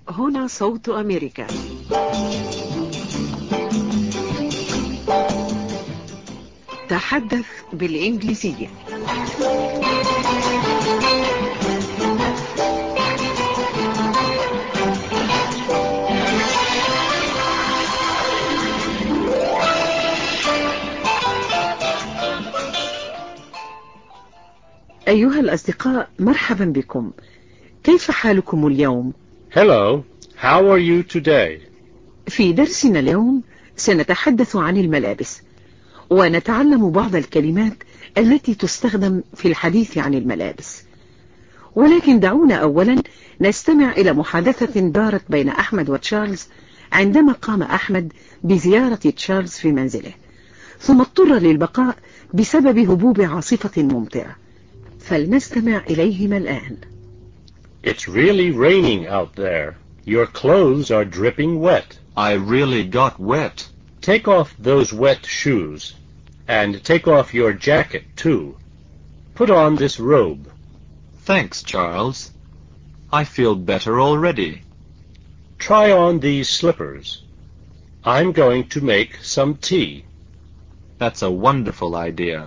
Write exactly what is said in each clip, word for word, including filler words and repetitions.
هنا صوت أمريكا. تحدث بالإنجليزية. أيها الأصدقاء، مرحبا بكم. كيف حالكم اليوم؟ Hello, how are you today? في درسنا اليوم سنتحدث عن الملابس، ونتعلم بعض الكلمات التي تستخدم في الحديث عن الملابس. ولكن دعونا أولا نستمع إلى محادثة دارت بين أحمد وتشارلز عندما قام أحمد بزيارة تشارلز في منزله، ثم اضطر للبقاء بسبب هبوب عاصفة ممطرة. فلنستمع إليهما الآن. It's really raining out there. Your clothes are dripping wet. I really got wet. Take off those wet shoes. And take off your jacket, too. Put on this robe. Thanks, Charles. I feel better already. Try on these slippers. I'm going to make some tea. That's a wonderful idea.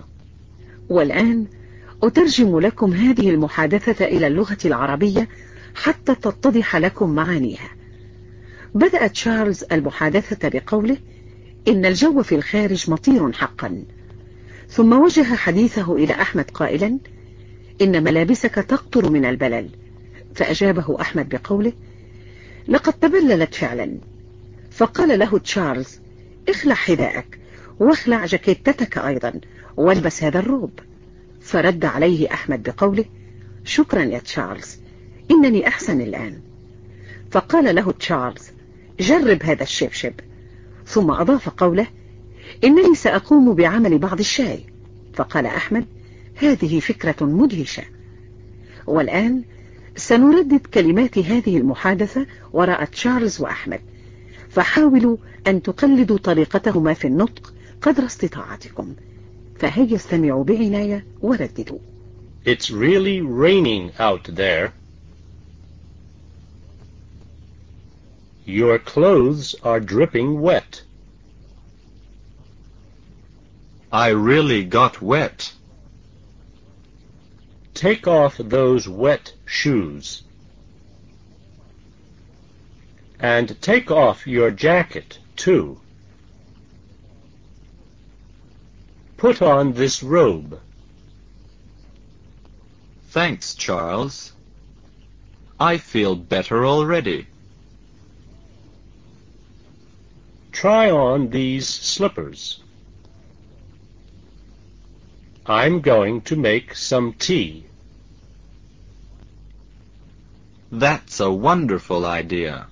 والآن أترجم لكم هذه المحادثة إلى اللغة العربية حتى تتضح لكم معانيها. بدأ تشارلز المحادثة بقوله: إن الجو في الخارج مطير حقا. ثم وجه حديثه إلى أحمد قائلا: إن ملابسك تقطر من البلل. فأجابه أحمد بقوله: لقد تبللت فعلا. فقال له تشارلز: اخلع حذاءك واخلع جاكيتتك أيضا والبس هذا الروب. فرد عليه أحمد بقوله: شكرا يا تشارلز، إنني أحسن الآن. فقال له تشارلز: جرب هذا الشبشب. ثم أضاف قوله: إنني سأقوم بعمل بعض الشاي. فقال أحمد: هذه فكرة مدهشة. والآن سنردد كلمات هذه المحادثة وراء تشارلز وأحمد، فحاولوا أن تقلدوا طريقتهما في النطق قدر استطاعتكم. فهيا استمعوا بعناية ورددوا. It's really raining out there. Your clothes are dripping wet. I really got wet. Take off those wet shoes. And take off your jacket, too. Put on this robe. Thanks, Charles. I feel better already. Try on these slippers. I'm going to make some tea. That's a wonderful idea.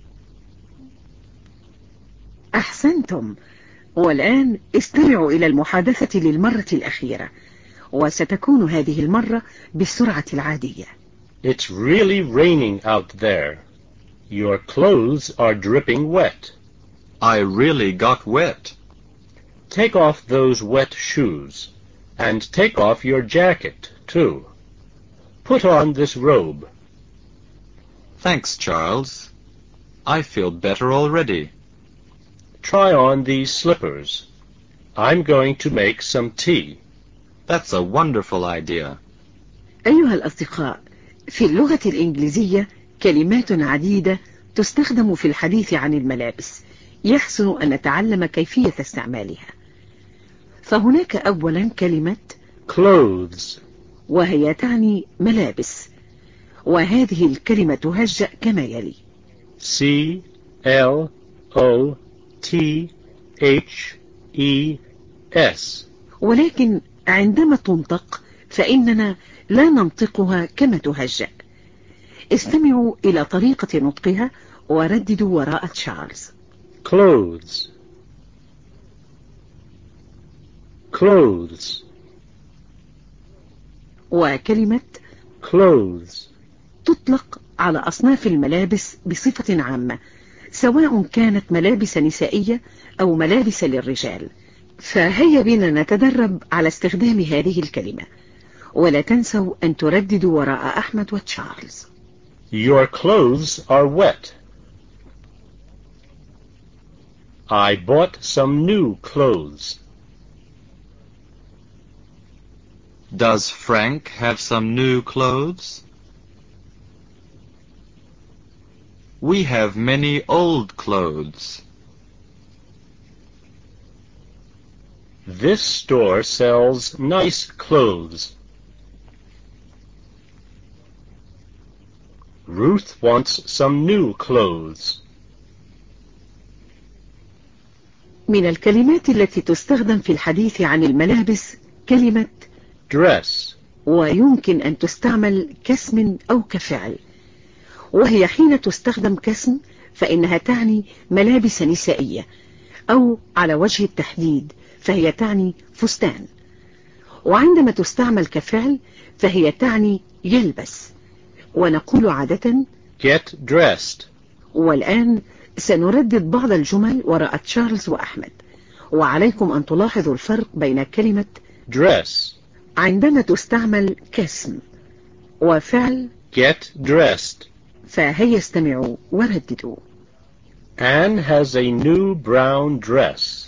أحسنتم. والآن استمعوا إلى المحادثة للمرة الأخيرة، وستكون هذه المرة بالسرعة العادية. It's really raining out there. Your clothes are dripping wet. I really got wet. Take off those wet shoes. And take off your jacket, too. Put on this robe. Thanks, Charles. I feel better already. Try on these slippers. I'm going to make some tea. That's a wonderful idea. أيها الأصدقاء، في اللغة الإنجليزية كلمات عديدة تستخدم في الحديث عن الملابس، يحسن أن نتعلم كيفية استعمالها. فهناك أولا كلمة clothes، وهي تعني ملابس، وهذه الكلمة تهجأ كما يلي: C L O T H E S. ولكن عندما تنطق فإننا لا ننطقها كما تهجأ. استمعوا إلى طريقة نطقها ورددوا وراء تشارلز. clothes clothes. وكلمة clothes تطلق على أصناف الملابس بصفة عامة، سواء كانت ملابس نسائية أو ملابس للرجال. فهيا بنا نتدرب على استخدام هذه الكلمة، ولا تنسوا أن ترددوا وراء أحمد وتشارلز. Your clothes are wet. I bought some new clothes. Does Frank have some new clothes? We have many old clothes. This store sells nice clothes. Ruth wants some new clothes. من الكلمات التي تستخدم في الحديث عن الملابس كلمة dress، ويمكن أن تستعمل كاسم أو كفعل، وهي حين تستخدم كاسم فإنها تعني ملابس نسائية، أو على وجه التحديد فهي تعني فستان، وعندما تستعمل كفعل فهي تعني يلبس، ونقول عادة get dressed. والآن سنردد بعض الجمل وراء تشارلز وأحمد، وعليكم أن تلاحظوا الفرق بين كلمة dress عندما تستعمل كاسم وفعل get dressed. فهيا استمعوا ورددوا. Anne has a new brown dress.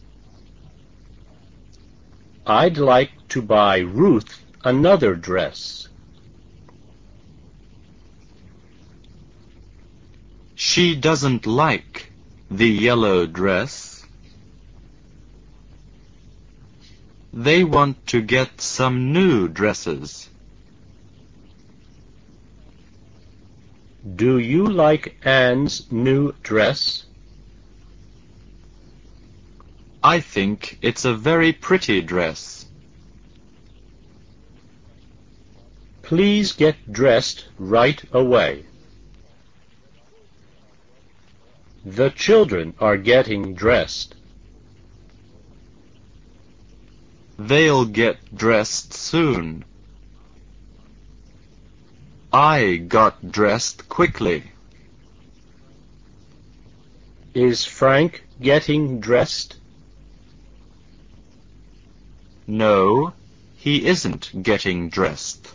I'd like to buy Ruth another dress. She doesn't like the yellow dress. They want to get some new dresses. Do you like Anne's new dress? I think it's a very pretty dress. Please get dressed right away. The children are getting dressed. They'll get dressed soon. I got dressed quickly. Is Frank getting dressed? No, he isn't getting dressed.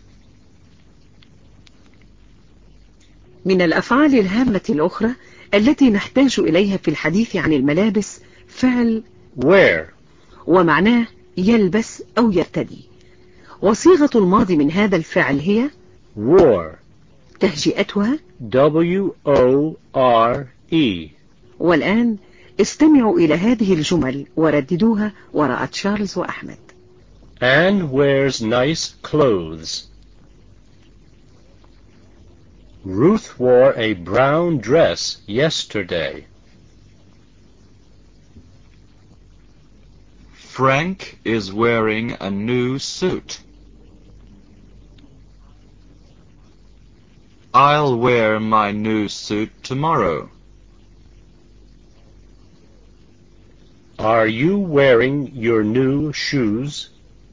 من الأفعال الهامة الأخرى التي نحتاج إليها في الحديث عن الملابس فعل wear، ومعناه يلبس أو يرتدي، وصيغة الماضي من هذا الفعل هي wore، تهجئتها W O R E. والآن استمعوا إلى هذه الجمل ورددوها وراء تشارلز وأحمد. Anne wears nice clothes. Ruth wore a brown dress yesterday. Frank is wearing a new suit. I'll wear my new suit tomorrow. Are you wearing your new shoes?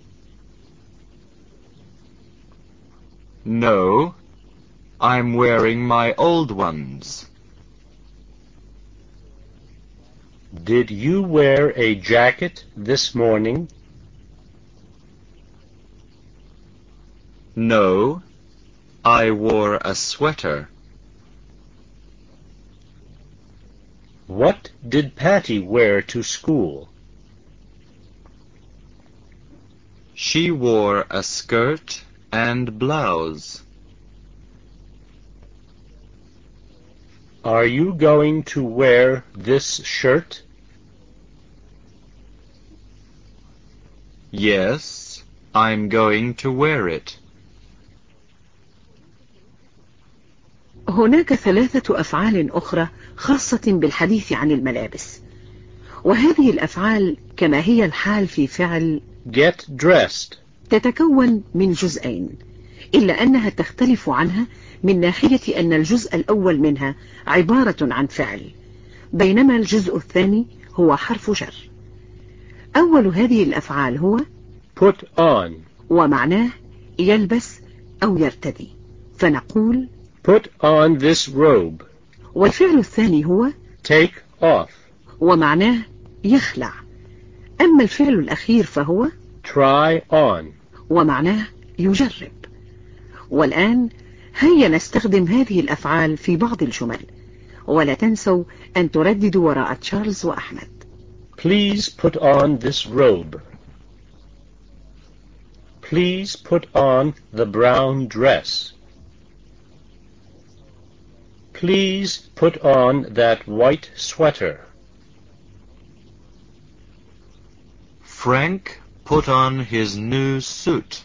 No, I'm wearing my old ones. Did you wear a jacket this morning? No, I wore a sweater. What did Patty wear to school? She wore a skirt and blouse. Are you going to wear this shirt? Yes, I'm going to wear it. هناك ثلاثة أفعال أخرى خاصة بالحديث عن الملابس، وهذه الأفعال كما هي الحال في فعل get dressed تتكون من جزئين، إلا أنها تختلف عنها من ناحية أن الجزء الأول منها عبارة عن فعل، بينما الجزء الثاني هو حرف جر. أول هذه الأفعال هو put on، ومعناه يلبس أو يرتدي، فنقول put on this robe. والفعل الثاني هو take off، ومعناه يخلع. أما الفعل الأخير فهو try on. ومعناه يجرب. والآن هيا نستخدم هذه الأفعال في بعض الجمل، ولا تنسوا أن ترددوا وراء تشارلز وأحمد. Please put on this robe. Please put on the brown dress. Please put on that white sweater. Frank put on his new suit.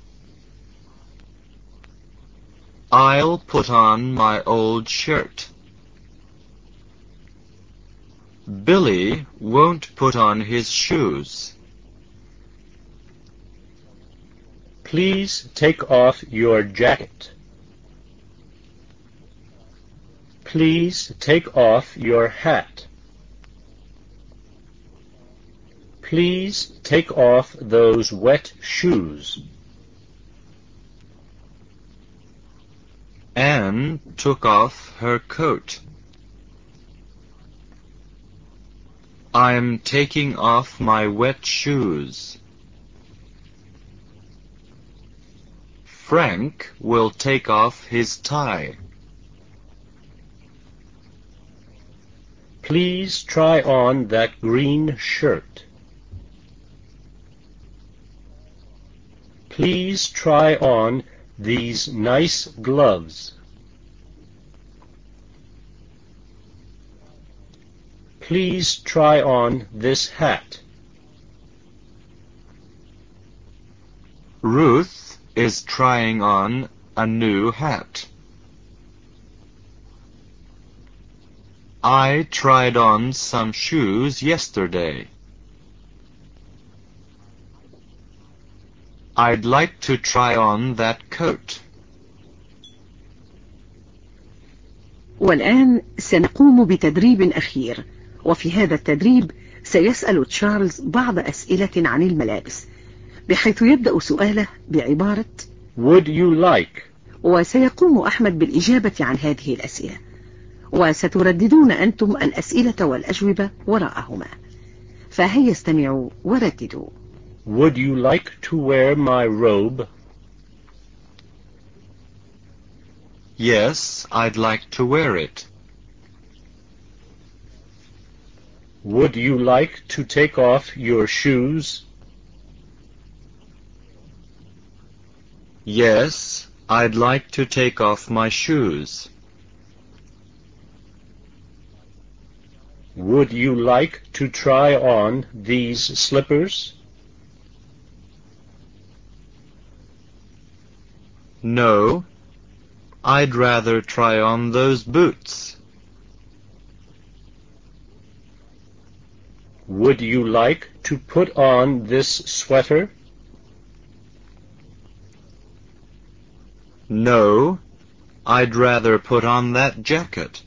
I'll put on my old shirt. Billy won't put on his shoes. Please take off your jacket. Please take off your hat. Please take off those wet shoes. Anne took off her coat. I'm taking off my wet shoes. Frank will take off his tie. Please try on that green shirt. Please try on these nice gloves. Please try on this hat. Ruth is trying on a new hat. I tried on some shoes yesterday. I'd like to try on that coat. والآن سنقوم بتدريب أخير، وفي هذا التدريب سيسأل تشارلز بعض أسئلة عن الملابس، بحيث يبدأ سؤاله بعبارة Would you like؟ وسيقوم أحمد بالإجابة عن هذه الأسئلة، وسترددون أنتم الأسئلة والأجوبة وراءهما. فهيا استمعوا ورددوا. Would you like to wear my robe? Yes, I'd like to wear it. Would you like to take off your shoes? Yes, I'd like to take off my shoes. Would you like to try on these slippers? No, I'd rather try on those boots. Would you like to put on this sweater? No, I'd rather put on that jacket.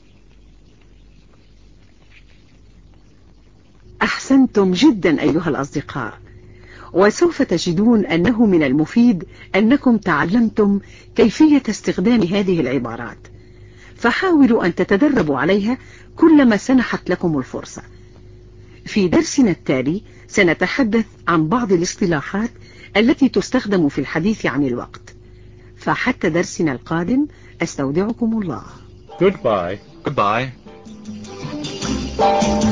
أحسنتم جدا أيها الأصدقاء، وسوف تجدون أنه من المفيد أنكم تعلمتم كيفية استخدام هذه العبارات، فحاولوا أن تتدربوا عليها كلما سنحت لكم الفرصة. في درسنا التالي سنتحدث عن بعض الاصطلاحات التي تستخدم في الحديث عن الوقت، فحتى درسنا القادم أستودعكم الله. Goodbye. Goodbye.